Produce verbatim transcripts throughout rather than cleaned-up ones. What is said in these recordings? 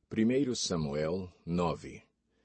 primeiro Samuel nove.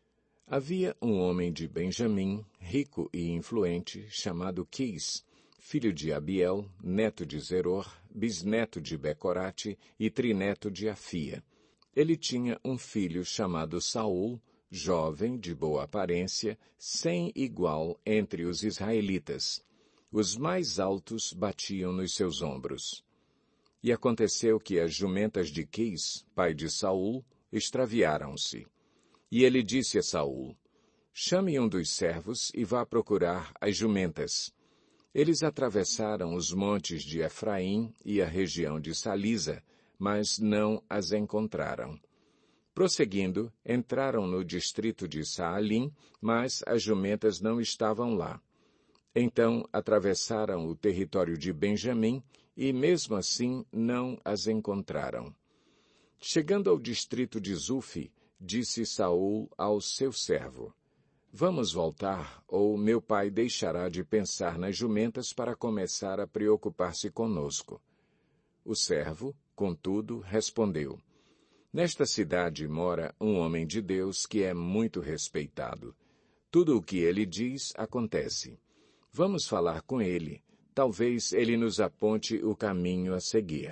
Havia um homem de Benjamim, rico e influente, chamado Quis, filho de Abiel, neto de Zeror, bisneto de Becorate e trineto de Afia. Ele tinha um filho chamado Saul, jovem, de boa aparência, sem igual entre os israelitas. Os mais altos batiam nos seus ombros. E aconteceu que as jumentas de Quis, pai de Saul, extraviaram-se. E ele disse a Saul: chame um dos servos e vá procurar as jumentas. Eles atravessaram os montes de Efraim e a região de Salisa, mas não as encontraram. Prosseguindo, entraram no distrito de Saalim, mas as jumentas não estavam lá. Então atravessaram o território de Benjamim e, mesmo assim, não as encontraram. Chegando ao distrito de Zufi, disse Saul ao seu servo: vamos voltar, ou meu pai deixará de pensar nas jumentas para começar a preocupar-se conosco. O servo, contudo, respondeu: nesta cidade mora um homem de Deus que é muito respeitado. Tudo o que ele diz acontece. Vamos falar com ele. Talvez ele nos aponte o caminho a seguir.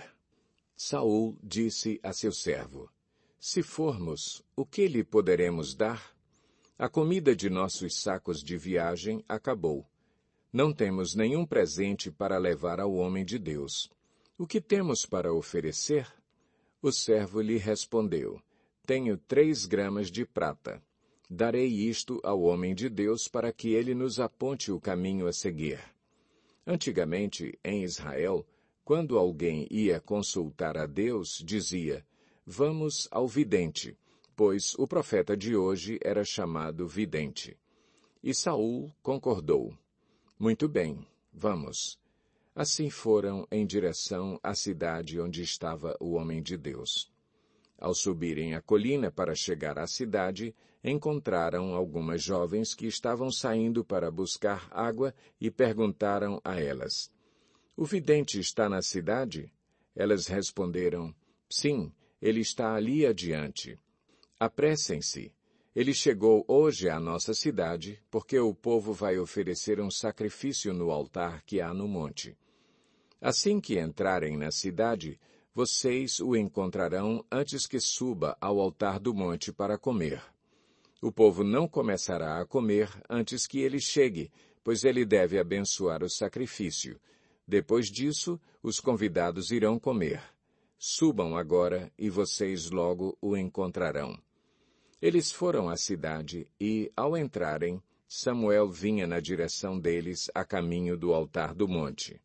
Saul disse a seu servo: se formos, o que lhe poderemos dar? A comida de nossos sacos de viagem acabou. Não temos nenhum presente para levar ao homem de Deus. O que temos para oferecer? O servo lhe respondeu: tenho três gramas de prata. Darei isto ao homem de Deus para que ele nos aponte o caminho a seguir. Antigamente, em Israel, quando alguém ia consultar a Deus, dizia: vamos ao vidente, pois o profeta de hoje era chamado vidente. E Saul concordou. Muito bem, vamos. Assim foram em direção à cidade onde estava o homem de Deus. Ao subirem a colina para chegar à cidade, encontraram algumas jovens que estavam saindo para buscar água e perguntaram a elas: o vidente está na cidade? Elas responderam: sim, ele está ali adiante. Apressem-se. Ele chegou hoje à nossa cidade, porque o povo vai oferecer um sacrifício no altar que há no monte. Assim que entrarem na cidade, vocês o encontrarão antes que suba ao altar do monte para comer. O povo não começará a comer antes que ele chegue, pois ele deve abençoar o sacrifício. Depois disso, os convidados irão comer. Subam agora e vocês logo o encontrarão. Eles foram à cidade e, ao entrarem, Samuel vinha na direção deles a caminho do altar do monte.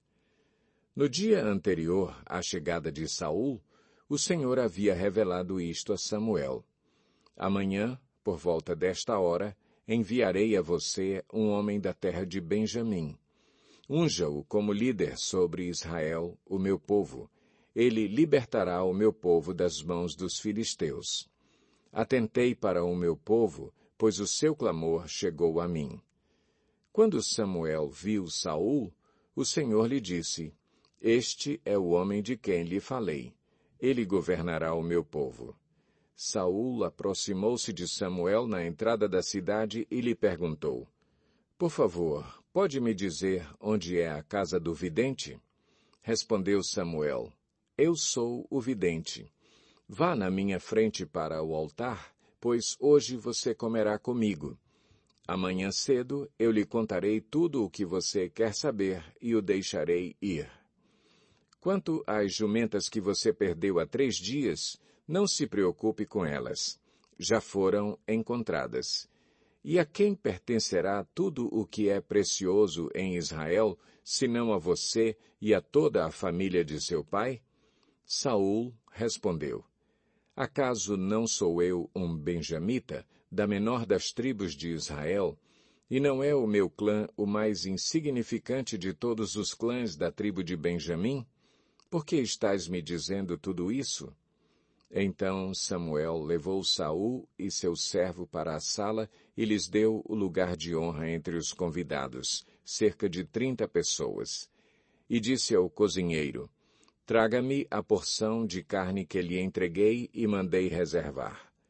No dia anterior à chegada de Saul, o Senhor havia revelado isto a Samuel. Amanhã, por volta desta hora, enviarei a você um homem da terra de Benjamim. Unja-o como líder sobre Israel, o meu povo. Ele libertará o meu povo das mãos dos filisteus. Atentei para o meu povo, pois o seu clamor chegou a mim. Quando Samuel viu Saul, o Senhor lhe disse: este é o homem de quem lhe falei. Ele governará o meu povo. Saul aproximou-se de Samuel na entrada da cidade e lhe perguntou: por favor, pode me dizer onde é a casa do vidente? Respondeu Samuel: eu sou o vidente. Vá na minha frente para o altar, pois hoje você comerá comigo. Amanhã cedo eu lhe contarei tudo o que você quer saber e o deixarei ir. Quanto às jumentas que você perdeu há três dias, não se preocupe com elas. Já foram encontradas. E a quem pertencerá tudo o que é precioso em Israel, senão a você e a toda a família de seu pai? Saul respondeu: acaso não sou eu um benjamita, da menor das tribos de Israel, e não é o meu clã o mais insignificante de todos os clãs da tribo de Benjamim? Por que estás me dizendo tudo isso? Então Samuel levou Saul e seu servo para a sala e lhes deu o lugar de honra entre os convidados, cerca de trinta pessoas. E disse ao cozinheiro: traga-me a porção de carne que lhe entreguei e mandei reservar.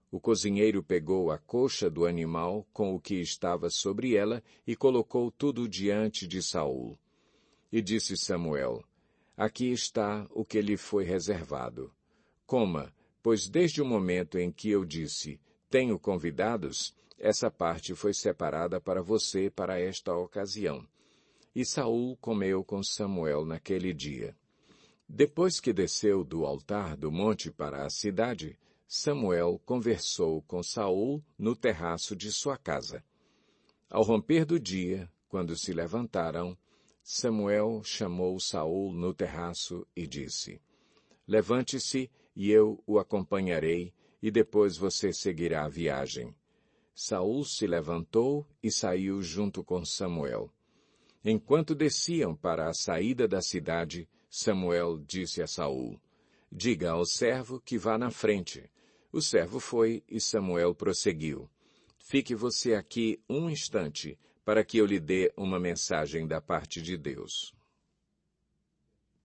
O cozinheiro pegou a coxa do animal com o que estava sobre ela e colocou tudo diante de Saul. E disse Samuel: Aqui está o que lhe foi reservado. Coma, pois desde o momento em que eu disse, tenho convidados, essa parte foi separada para você para esta ocasião. E Saul comeu com Samuel naquele dia. Depois que desceu do altar do monte para a cidade, Samuel conversou com Saul no terraço de sua casa. Ao romper do dia, quando se levantaram, Samuel chamou Saul no terraço e disse: Levante-se e eu o acompanharei, e depois você seguirá a viagem. Saul se levantou e saiu junto com Samuel. Enquanto desciam para a saída da cidade, Samuel disse a Saul: Diga ao servo que vá na frente. O servo foi e Samuel prosseguiu: Fique você aqui um instante, para que eu lhe dê uma mensagem da parte de Deus.